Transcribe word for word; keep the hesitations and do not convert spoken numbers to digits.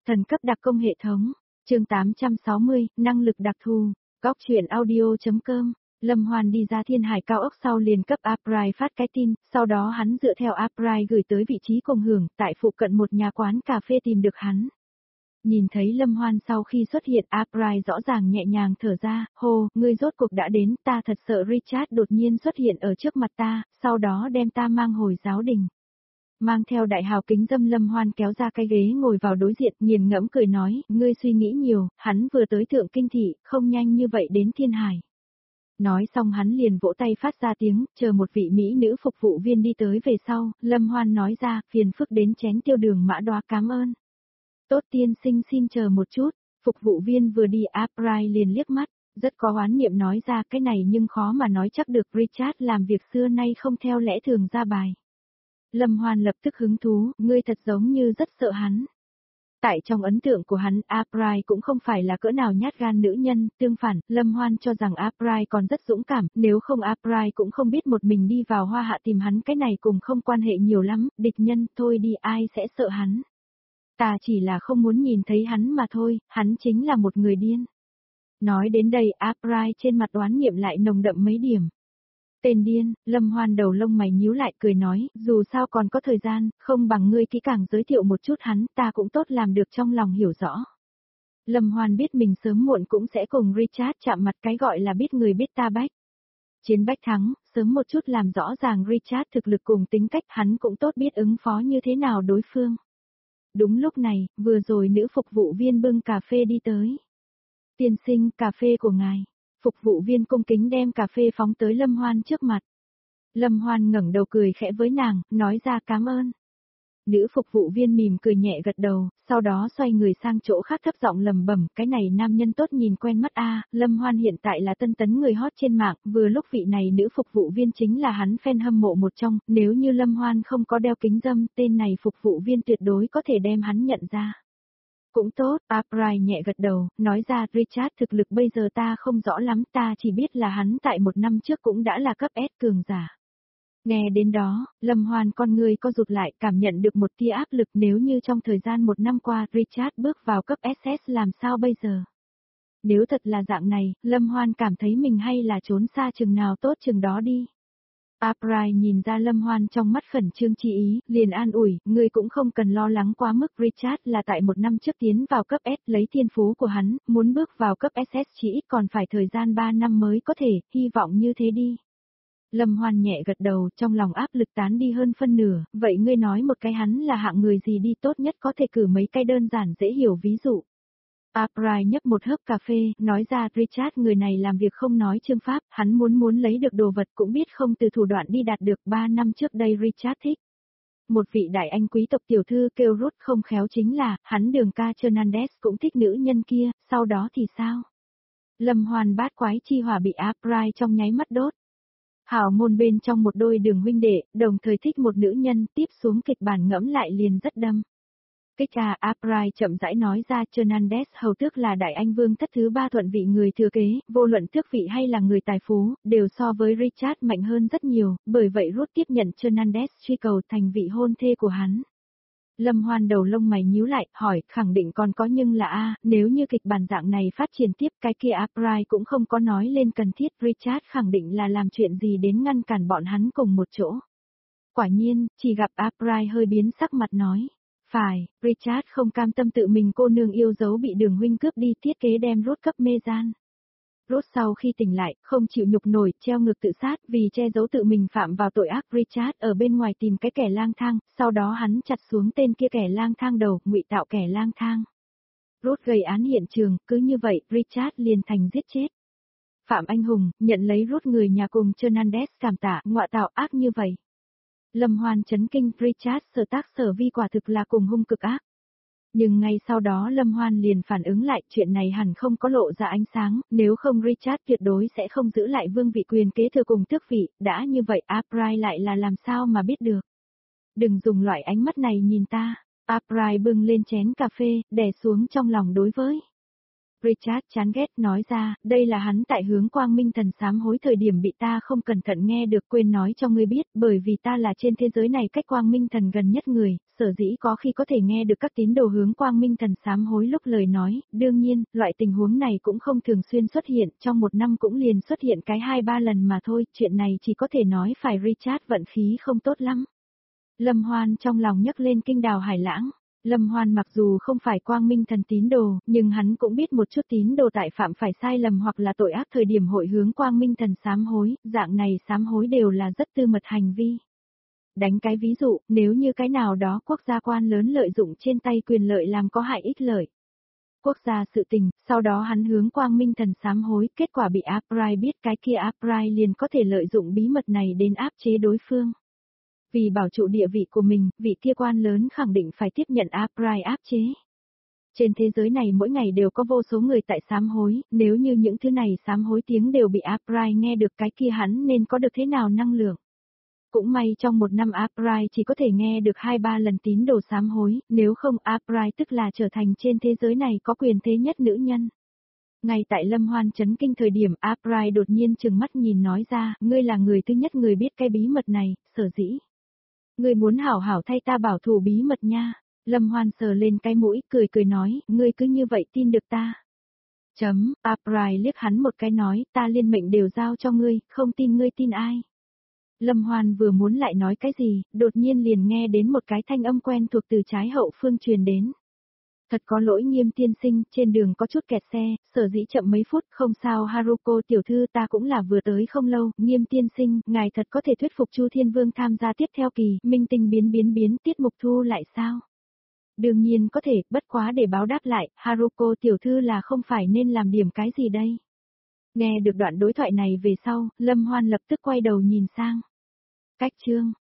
Thần cấp đặc công hệ thống, chương tám trăm sáu mươi, năng lực đặc thù, góc truyện audio.com. Lâm Hoan đi ra Thiên Hải cao ốc sau liền cấp April phát cái tin, sau đó hắn dựa theo April gửi tới vị trí cùng hưởng, tại phụ cận một nhà quán cà phê tìm được hắn. Nhìn thấy Lâm Hoan sau khi xuất hiện, April rõ ràng nhẹ nhàng thở ra, hô, ngươi rốt cuộc đã đến, ta thật sợ Richard đột nhiên xuất hiện ở trước mặt ta, sau đó đem ta mang hồi giáo đình. Mang theo đại hào kính dâm Lâm Hoan kéo ra cái ghế ngồi vào đối diện, nghiền ngẫm cười nói, ngươi suy nghĩ nhiều, hắn vừa tới Thượng Kinh Thị, không nhanh như vậy đến Thiên Hải. Nói xong hắn liền vỗ tay phát ra tiếng, chờ một vị mỹ nữ phục vụ viên đi tới về sau, Lâm Hoan nói ra, phiền phức đến chén tiêu đường mã đoá cảm ơn. Tốt tiên sinh xin chờ một chút, phục vụ viên vừa đi April liền liếc mắt, rất có oán niệm nói ra cái này nhưng khó mà nói chắc được Richard làm việc xưa nay không theo lẽ thường ra bài. Lâm Hoan lập tức hứng thú, ngươi thật giống như rất sợ hắn. Tại trong ấn tượng của hắn, April cũng không phải là cỡ nào nhát gan nữ nhân, tương phản, Lâm Hoan cho rằng April còn rất dũng cảm, nếu không April cũng không biết một mình đi vào Hoa Hạ tìm hắn, cái này cùng không quan hệ nhiều lắm, địch nhân, thôi đi ai sẽ sợ hắn. Ta chỉ là không muốn nhìn thấy hắn mà thôi, hắn chính là một người điên. Nói đến đây April trên mặt oán niệm lại nồng đậm mấy điểm. Tên điên, Lâm Hoan đầu lông mày nhíu lại cười nói, dù sao còn có thời gian, không bằng ngươi kỹ càng giới thiệu một chút hắn, ta cũng tốt làm được trong lòng hiểu rõ. Lâm Hoan biết mình sớm muộn cũng sẽ cùng Richard chạm mặt, cái gọi là biết người biết ta bách. Chiến bách thắng, sớm một chút làm rõ ràng Richard thực lực cùng tính cách, hắn cũng tốt biết ứng phó như thế nào đối phương. Đúng lúc này, vừa rồi nữ phục vụ viên bưng cà phê đi tới. Tiên sinh, cà phê của ngài. Phục vụ viên cung kính đem cà phê phóng tới Lâm Hoan trước mặt. Lâm Hoan ngẩng đầu cười khẽ với nàng, nói ra cảm ơn. Nữ phục vụ viên mỉm cười nhẹ gật đầu, sau đó xoay người sang chỗ khác thấp giọng lầm bẩm, cái này nam nhân tốt nhìn quen mắt a. Lâm Hoan hiện tại là tân tấn người hot trên mạng, vừa lúc vị này nữ phục vụ viên chính là hắn fan hâm mộ một trong, nếu như Lâm Hoan không có đeo kính dâm, tên này phục vụ viên tuyệt đối có thể đem hắn nhận ra. Cũng tốt, April nhẹ gật đầu, nói ra Richard thực lực bây giờ ta không rõ lắm, ta chỉ biết là hắn tại một năm trước cũng đã là cấp S cường giả. Nghe đến đó, Lâm Hoan con người co rụt lại, cảm nhận được một tia áp lực, nếu như trong thời gian một năm qua Richard bước vào cấp ét ét làm sao bây giờ. Nếu thật là dạng này, Lâm Hoan cảm thấy mình hay là trốn xa chừng nào tốt chừng đó đi. April nhìn ra Lâm Hoan trong mắt khẩn trương chi ý, liền an ủi, ngươi cũng không cần lo lắng quá mức, Richard là tại một năm trước tiến vào cấp S, lấy thiên phú của hắn, muốn bước vào cấp ét ét chỉ ít còn phải thời gian ba năm mới có thể, hy vọng như thế đi. Lâm Hoan nhẹ gật đầu, trong lòng áp lực tán đi hơn phân nửa, vậy ngươi nói một cái hắn là hạng người gì đi, tốt nhất có thể cử mấy cái đơn giản dễ hiểu ví dụ. April nhấp một hớp cà phê, nói ra Richard người này làm việc không nói chương pháp, hắn muốn muốn lấy được đồ vật cũng biết không từ thủ đoạn đi đạt được, ba năm trước đây Richard thích. Một vị đại anh quý tộc tiểu thư kêu Ruth, không khéo chính là, hắn Đường ca Hernandez cũng thích nữ nhân kia, sau đó thì sao? Lâm Hoan bát quái chi hỏa bị April trong nháy mắt đốt. Hảo môn bên trong một đôi đường huynh đệ, đồng thời thích một nữ nhân, tiếp xuống kịch bản ngẫm lại liền rất đâm. Kích ca April chậm rãi nói ra, Hernandez hầu tước là đại anh vương thất thứ ba thuận vị người thừa kế, vô luận tước vị hay là người tài phú, đều so với Richard mạnh hơn rất nhiều, bởi vậy Ruth tiếp nhận Hernandez truy cầu thành vị hôn thê của hắn. Lâm Hoan đầu lông mày nhíu lại, hỏi, khẳng định còn có nhưng là a, nếu như kịch bản dạng này phát triển tiếp, cái kia April cũng không có nói lên cần thiết, Richard khẳng định là làm chuyện gì đến ngăn cản bọn hắn cùng một chỗ. Quả nhiên, chỉ gặp April hơi biến sắc mặt nói. Phải, Richard không cam tâm tự mình cô nương yêu dấu bị Đường huynh cướp đi, thiết kế đem Ruth cấp mê gian. Ruth sau khi tỉnh lại, không chịu nhục nổi, treo ngược tự sát, vì che giấu tự mình phạm vào tội ác, Richard ở bên ngoài tìm cái kẻ lang thang, sau đó hắn chặt xuống tên kia kẻ lang thang đầu, ngụy tạo kẻ lang thang. Ruth gây án hiện trường, cứ như vậy, Richard liền thành giết chết. Phạm Anh Hùng, nhận lấy Ruth người nhà cùng Hernandez cảm tạ, ngọa tạo ác như vậy. Lâm Hoan chấn kinh, Richard sở tác sở vi quả thực là cùng hung cực ác. Nhưng ngay sau đó Lâm Hoan liền phản ứng lại, chuyện này hẳn không có lộ ra ánh sáng, nếu không Richard tuyệt đối sẽ không giữ lại vương vị quyền kế thừa cùng tước vị, đã như vậy April lại là làm sao mà biết được. Đừng dùng loại ánh mắt này nhìn ta, April bưng lên chén cà phê, đè xuống trong lòng đối với. Richard chán ghét nói ra, đây là hắn tại hướng Quang Minh Thần sám hối thời điểm bị ta không cẩn thận nghe được, quên nói cho ngươi biết, bởi vì ta là trên thế giới này cách Quang Minh Thần gần nhất người, sở dĩ có khi có thể nghe được các tín đồ hướng Quang Minh Thần sám hối lúc lời nói, đương nhiên, loại tình huống này cũng không thường xuyên xuất hiện, trong một năm cũng liền xuất hiện cái hai ba lần mà thôi, chuyện này chỉ có thể nói phải Richard vận khí không tốt lắm. Lâm Hoan trong lòng nhấc lên kinh đào hải lãng. Lâm Hoan mặc dù không phải Quang Minh Thần tín đồ, nhưng hắn cũng biết một chút tín đồ tại phạm phải sai lầm hoặc là tội ác thời điểm hội hướng Quang Minh Thần sám hối, dạng này sám hối đều là rất tư mật hành vi. Đánh cái ví dụ, nếu như cái nào đó quốc gia quan lớn lợi dụng trên tay quyền lợi làm có hại ích lợi quốc gia sự tình, sau đó hắn hướng Quang Minh Thần sám hối, kết quả bị Aprai biết, cái kia Aprai liền có thể lợi dụng bí mật này đến áp chế đối phương. Vì bảo trụ địa vị của mình, vị kia quan lớn khẳng định phải tiếp nhận Aprai áp chế. Trên thế giới này mỗi ngày đều có vô số người tại sám hối, nếu như những thứ này sám hối tiếng đều bị Aprai nghe được, cái kia hắn nên có được thế nào năng lượng. Cũng may trong một năm Aprai chỉ có thể nghe được hai ba lần tín đồ sám hối, nếu không Aprai tức là trở thành trên thế giới này có quyền thế nhất nữ nhân. Ngay tại Lâm Hoan chấn kinh thời điểm, Aprai đột nhiên trừng mắt nhìn nói ra, ngươi là người thứ nhất người biết cái bí mật này, sở dĩ. Ngươi muốn hảo hảo thay ta bảo thủ bí mật nha. Lâm Hoan sờ lên cái mũi, cười cười nói, ngươi cứ như vậy tin được ta. Chấm, Aprai liếc hắn một cái nói, ta liên mệnh đều giao cho ngươi, không tin ngươi tin ai. Lâm Hoan vừa muốn lại nói cái gì, đột nhiên liền nghe đến một cái thanh âm quen thuộc từ trái hậu phương truyền đến. Thật có lỗi Nghiêm tiên sinh, trên đường có chút kẹt xe, sở dĩ chậm mấy phút, không sao Haruko tiểu thư, ta cũng là vừa tới không lâu, Nghiêm tiên sinh, ngài thật có thể thuyết phục Chu Thiên Vương tham gia tiếp theo kỳ, minh tinh biến biến biến tiết mục thu lại sao? Đương nhiên có thể, bất quá để báo đáp lại, Haruko tiểu thư là không phải nên làm điểm cái gì đây? Nghe được đoạn đối thoại này về sau, Lâm Hoan lập tức quay đầu nhìn sang. Cách chương